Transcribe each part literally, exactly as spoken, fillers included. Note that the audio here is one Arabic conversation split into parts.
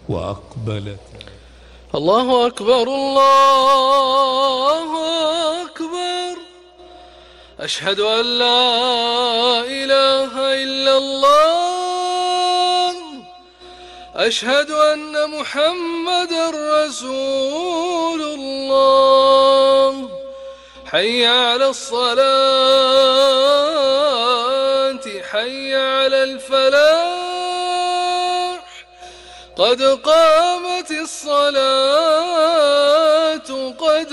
وأقبلت. الله أكبر الله أكبر، أشهد أن لا إله إلا الله، أشهد أن محمدًا رسول الله. حي على الصلاة، حي على الفلاح، قد قامت الصلاة، قد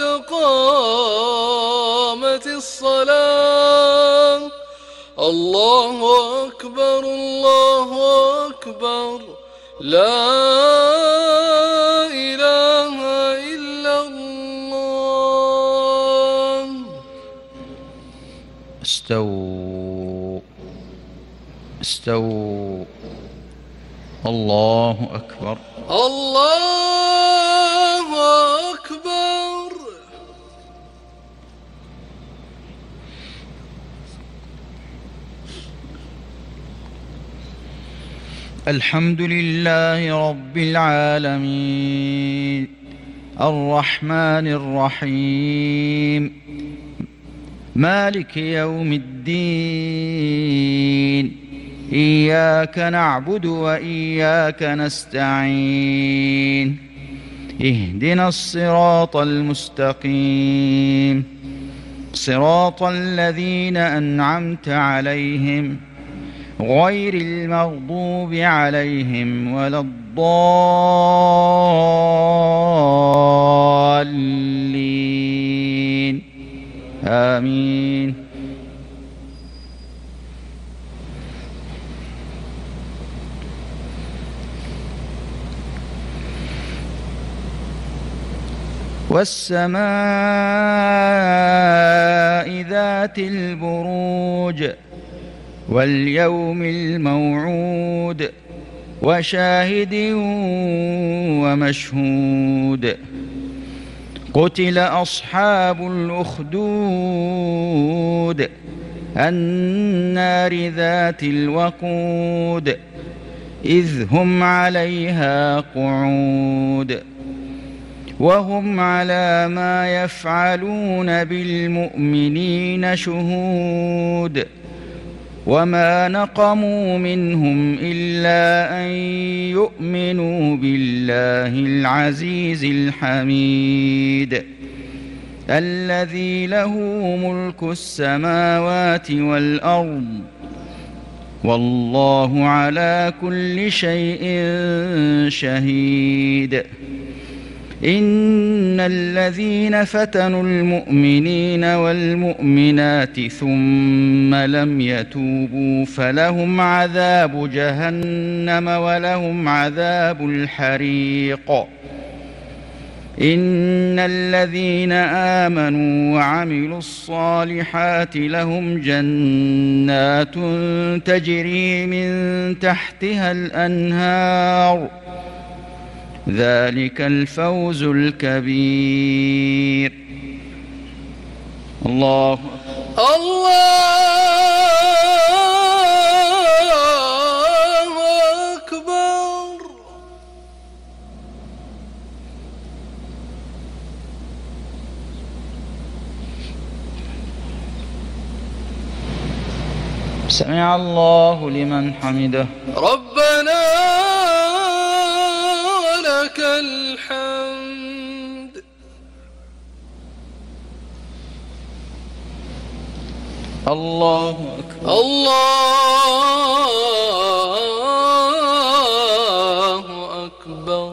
قامت الصلاة. الله أكبر الله أكبر، لا إله إلا الله. استووا استووا. الله أكبر الله أكبر. الحمد لله رب العالمين، الرحمن الرحيم، مالك يوم الدين. إياك نعبد وإياك نستعين، اهدنا الصراط المستقيم، صراط الذين أنعمت عليهم غير المغضوب عليهم ولا الضالين، آمين. والسماء ذات البروج، واليوم الموعود، وشاهد ومشهود. قتل أصحاب الأخدود، النار ذات الوقود، إذ هم عليها قعود، وهم على ما يفعلون بالمؤمنين شهود. وما نقموا منهم إلا أن يؤمنوا بالله العزيز الحميد، الذي له ملك السماوات والأرض، والله على كل شيء شهيد. إن الذين فتنوا المؤمنين والمؤمنات ثم لم يتوبوا فلهم عذاب جهنم ولهم عذاب الحريق. إن الذين آمنوا وعملوا الصالحات لهم جنات تجري من تحتها الأنهار، ذلك الفوز الكبير. الله الله أكبر. سمع الله لمن حمده. ربنا لك الحمد. الله أكبر. الله أكبر.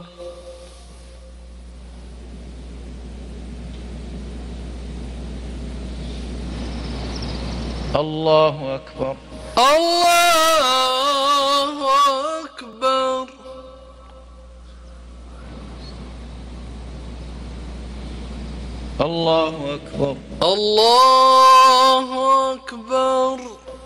الله أكبر. الله أكبر. الله أكبر. الله أكبر.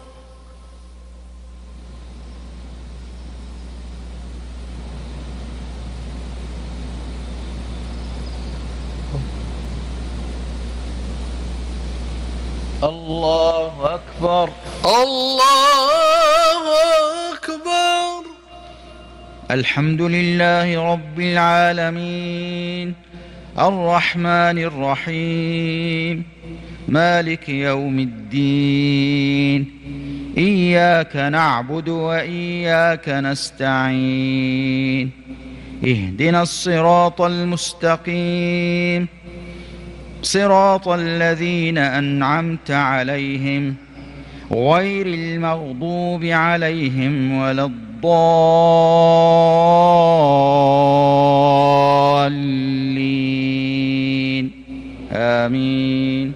الله أكبر. الله أكبر. الحمد لله رب العالمين الرحمن الرحيم مالك يوم الدين إياك نعبد وإياك نستعين اهدنا الصراط المستقيم صراط الذين أنعمت عليهم غير المغضوب عليهم ولا الضالين آمين.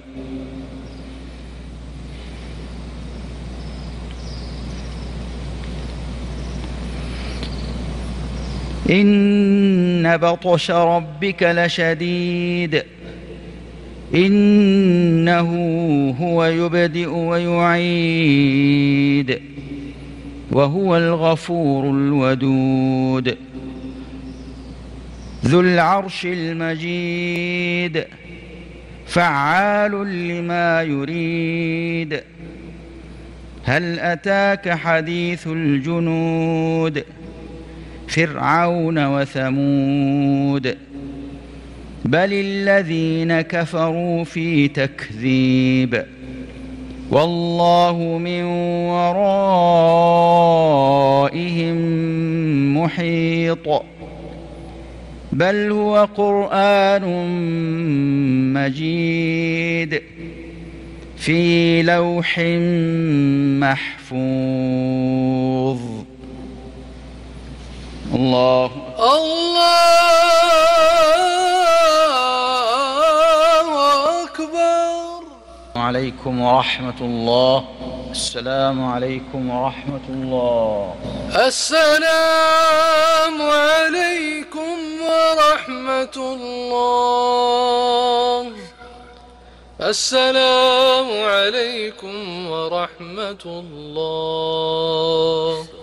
إن بطش ربك لشديد إنه هو يبدئ ويعيد وهو الغفور الودود ذو العرش المجيد فعال لما يريد. هل أتاك حديث الجنود فرعون وثمود بل الذين كفروا في تكذيب والله من ورائهم محيط بل هو قرآن مجيد في لوح محفوظ. الله الله أكبر. عليكم ورحمة الله. السلام عليكم ورحمة الله. السلام عليكم ورحمة الله. السلام عليكم ورحمة الله.